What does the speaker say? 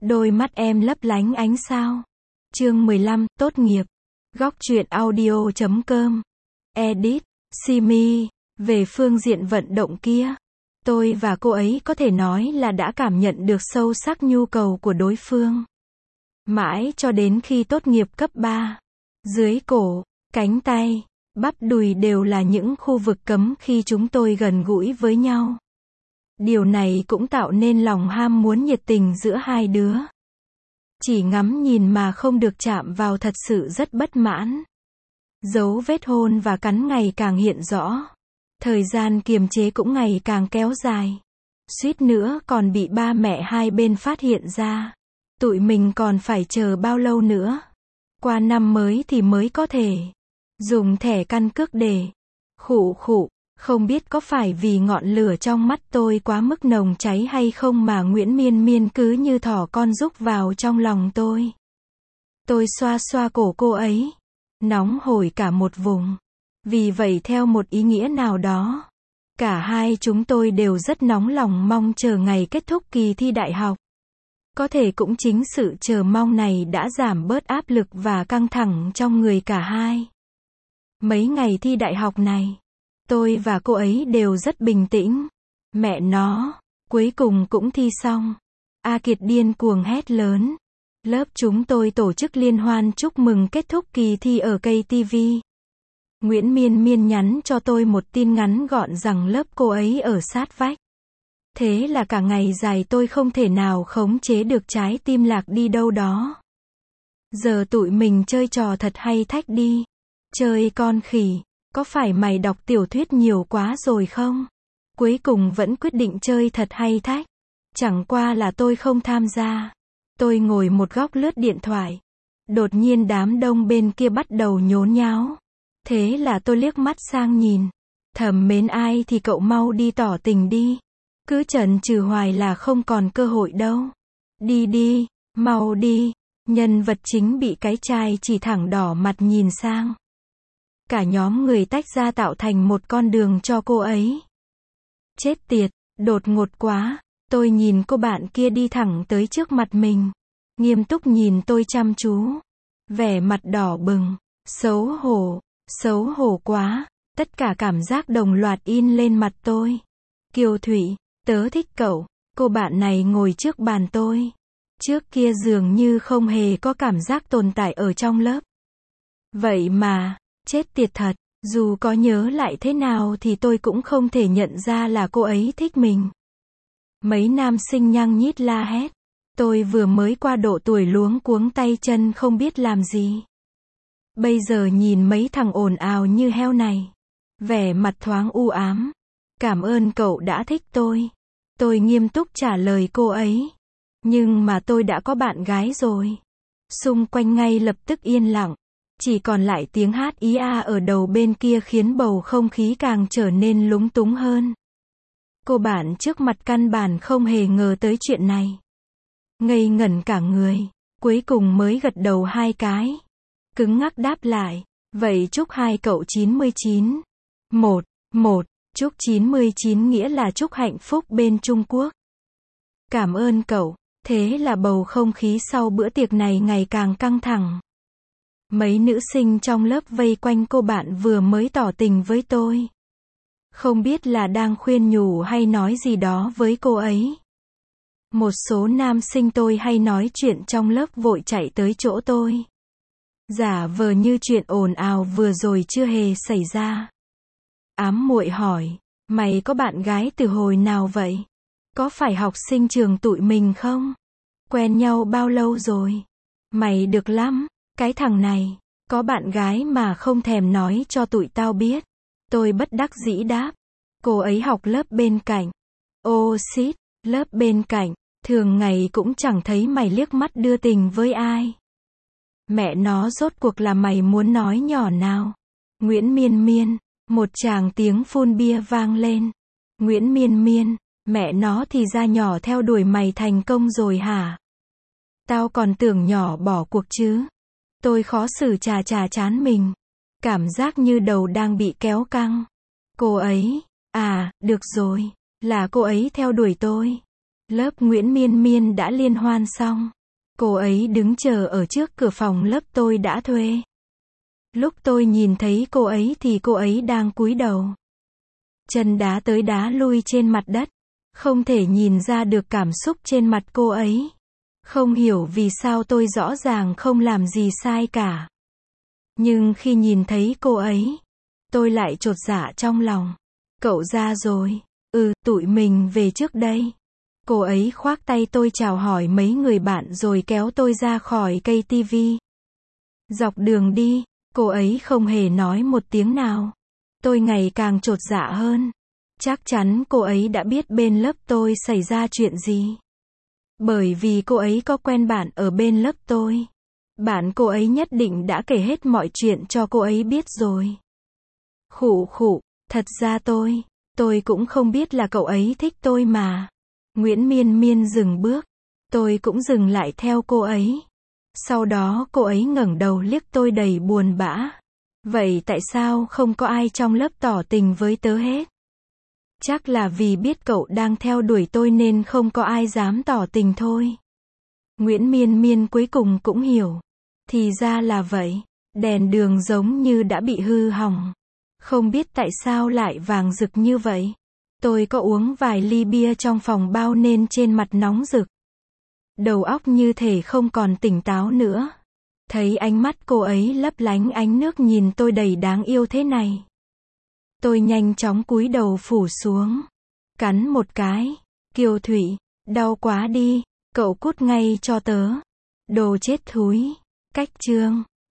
Đôi mắt em lấp lánh ánh sao. Chương 15, tốt nghiệp. Góc truyện audio.com. Edit, Simi. Về phương diện vận động kia, tôi và cô ấy có thể nói là đã cảm nhận được sâu sắc nhu cầu của đối phương. Mãi cho đến khi tốt nghiệp cấp 3, dưới cổ, cánh tay, bắp đùi đều là những khu vực cấm khi chúng tôi gần gũi với nhau. Điều này cũng tạo nên lòng ham muốn nhiệt tình giữa hai đứa. Chỉ ngắm nhìn mà không được chạm vào thật sự rất bất mãn. Dấu vết hôn và cắn ngày càng hiện rõ. Thời gian kiềm chế cũng ngày càng kéo dài. Suýt nữa còn bị ba mẹ hai bên phát hiện ra. Tụi mình còn phải chờ bao lâu nữa? Qua năm mới thì mới có thể dùng thẻ căn cước để khụ khụ. Không biết có phải vì ngọn lửa trong mắt tôi quá mức nồng cháy hay không mà Nguyễn Miên Miên cứ như thỏ con rúc vào trong lòng tôi. Tôi xoa xoa cổ cô ấy. Nóng hổi cả một vùng. Vì vậy theo một ý nghĩa nào đó, cả hai chúng tôi đều rất nóng lòng mong chờ ngày kết thúc kỳ thi đại học. Có thể cũng chính sự chờ mong này đã giảm bớt áp lực và căng thẳng trong người cả hai. Mấy ngày thi đại học này, tôi và cô ấy đều rất bình tĩnh. Mẹ nó, cuối cùng cũng thi xong. A Kiệt điên cuồng hét lớn. Lớp chúng tôi tổ chức liên hoan chúc mừng kết thúc kỳ thi ở KTV. Nguyễn Miên Miên nhắn cho tôi một tin ngắn gọn rằng lớp cô ấy ở sát vách. Thế là cả ngày dài tôi không thể nào khống chế được trái tim lạc đi đâu đó. Giờ tụi mình chơi trò thật hay thách đi. Chơi con khỉ, có phải mày đọc tiểu thuyết nhiều quá rồi không? Cuối cùng vẫn quyết định chơi thật hay thách. Chẳng qua là tôi không tham gia. Tôi ngồi một góc lướt điện thoại. Đột nhiên đám đông bên kia bắt đầu nhốn nháo. Thế là tôi liếc mắt sang nhìn. Thầm mến ai thì cậu mau đi tỏ tình đi. Cứ chần chừ hoài là không còn cơ hội đâu. Đi đi, mau đi. Nhân vật chính bị cái chai chỉ thẳng đỏ mặt nhìn sang. Cả nhóm người tách ra tạo thành một con đường cho cô ấy. Chết tiệt, đột ngột quá. Tôi nhìn cô bạn kia đi thẳng tới trước mặt mình. Nghiêm túc nhìn tôi chăm chú. Vẻ mặt đỏ bừng. Xấu hổ quá. Tất cả cảm giác đồng loạt in lên mặt tôi. Kiều Thụy, tớ thích cậu. Cô bạn này ngồi trước bàn tôi. Trước kia dường như không hề có cảm giác tồn tại ở trong lớp. Vậy mà, chết tiệt thật, dù có nhớ lại thế nào thì tôi cũng không thể nhận ra là cô ấy thích mình. Mấy nam sinh nhăng nhít la hét. Tôi vừa mới qua độ tuổi luống cuống tay chân không biết làm gì. Bây giờ nhìn mấy thằng ồn ào như heo này. Vẻ mặt thoáng u ám. Cảm ơn cậu đã thích tôi. Tôi nghiêm túc trả lời cô ấy. Nhưng mà tôi đã có bạn gái rồi. Xung quanh ngay lập tức yên lặng. Chỉ còn lại tiếng hát ý a ở đầu bên kia khiến bầu không khí càng trở nên lúng túng hơn. Cô bạn trước mặt căn bản không hề ngờ tới chuyện này. Ngây ngẩn cả người. Cuối cùng mới gật đầu hai cái. Cứng ngắc đáp lại. Vậy chúc hai cậu 99. Chúc 99 nghĩa là chúc hạnh phúc bên Trung Quốc. Cảm ơn cậu. Thế là bầu không khí sau bữa tiệc này ngày càng căng thẳng. Mấy nữ sinh trong lớp vây quanh cô bạn vừa mới tỏ tình với tôi. Không biết là đang khuyên nhủ hay nói gì đó với cô ấy. Một số nam sinh tôi hay nói chuyện trong lớp vội chạy tới chỗ tôi. Giả vờ như chuyện ồn ào vừa rồi chưa hề xảy ra. Ám muội hỏi, mày có bạn gái từ hồi nào vậy? Có phải học sinh trường tụi mình không? Quen nhau bao lâu rồi? Mày được lắm, cái thằng này, có bạn gái mà không thèm nói cho tụi tao biết. Tôi bất đắc dĩ đáp. Cô ấy học lớp bên cạnh. Ô xít, lớp bên cạnh, thường ngày cũng chẳng thấy mày liếc mắt đưa tình với ai. Mẹ nó rốt cuộc là mày muốn nói nhỏ nào? Nguyễn Miên Miên, một tràng tiếng phun bia vang lên. Nguyễn Miên Miên, mẹ nó thì ra nhỏ theo đuổi mày thành công rồi hả? Tao còn tưởng nhỏ bỏ cuộc chứ. Tôi khó xử chà chán mình. Cảm giác như đầu đang bị kéo căng. Cô ấy, à, được rồi, là cô ấy theo đuổi tôi. Lớp Nguyễn Miên Miên đã liên hoan xong. Cô ấy đứng chờ ở trước cửa phòng lớp tôi đã thuê. Lúc tôi nhìn thấy cô ấy thì cô ấy đang cúi đầu. Chân đá tới đá lui trên mặt đất. Không thể nhìn ra được cảm xúc trên mặt cô ấy. Không hiểu vì sao tôi rõ ràng không làm gì sai cả. Nhưng khi nhìn thấy cô ấy, tôi lại chột dạ trong lòng. Cậu ra rồi. Tụi mình về trước đây. Cô ấy khoác tay tôi chào hỏi mấy người bạn rồi kéo tôi ra khỏi cây tivi. Dọc đường đi, cô ấy không hề nói một tiếng nào. Tôi ngày càng chột dạ hơn. Chắc chắn cô ấy đã biết bên lớp tôi xảy ra chuyện gì. Bởi vì cô ấy có quen bạn ở bên lớp tôi. Bạn cô ấy nhất định đã kể hết mọi chuyện cho cô ấy biết rồi. Khụ khụ, thật ra tôi cũng không biết là cậu ấy thích tôi mà. Nguyễn Miên Miên dừng bước. Tôi cũng dừng lại theo cô ấy. Sau đó cô ấy ngẩng đầu liếc tôi đầy buồn bã. Vậy tại sao không có ai trong lớp tỏ tình với tớ hết? Chắc là vì biết cậu đang theo đuổi tôi nên không có ai dám tỏ tình thôi. Nguyễn Miên Miên cuối cùng cũng hiểu. Thì ra là vậy. Đèn đường giống như đã bị hư hỏng. Không biết tại sao lại vàng rực như vậy. Tôi có uống vài ly bia trong phòng bao nên trên mặt nóng rực. Đầu óc như thể không còn tỉnh táo nữa. Thấy ánh mắt cô ấy lấp lánh ánh nước nhìn tôi đầy đáng yêu thế này. Tôi nhanh chóng cúi đầu phủ xuống. Cắn một cái. Kiều Thụy, đau quá đi, cậu cút ngay cho tớ. Đồ chết thúi. Cách chương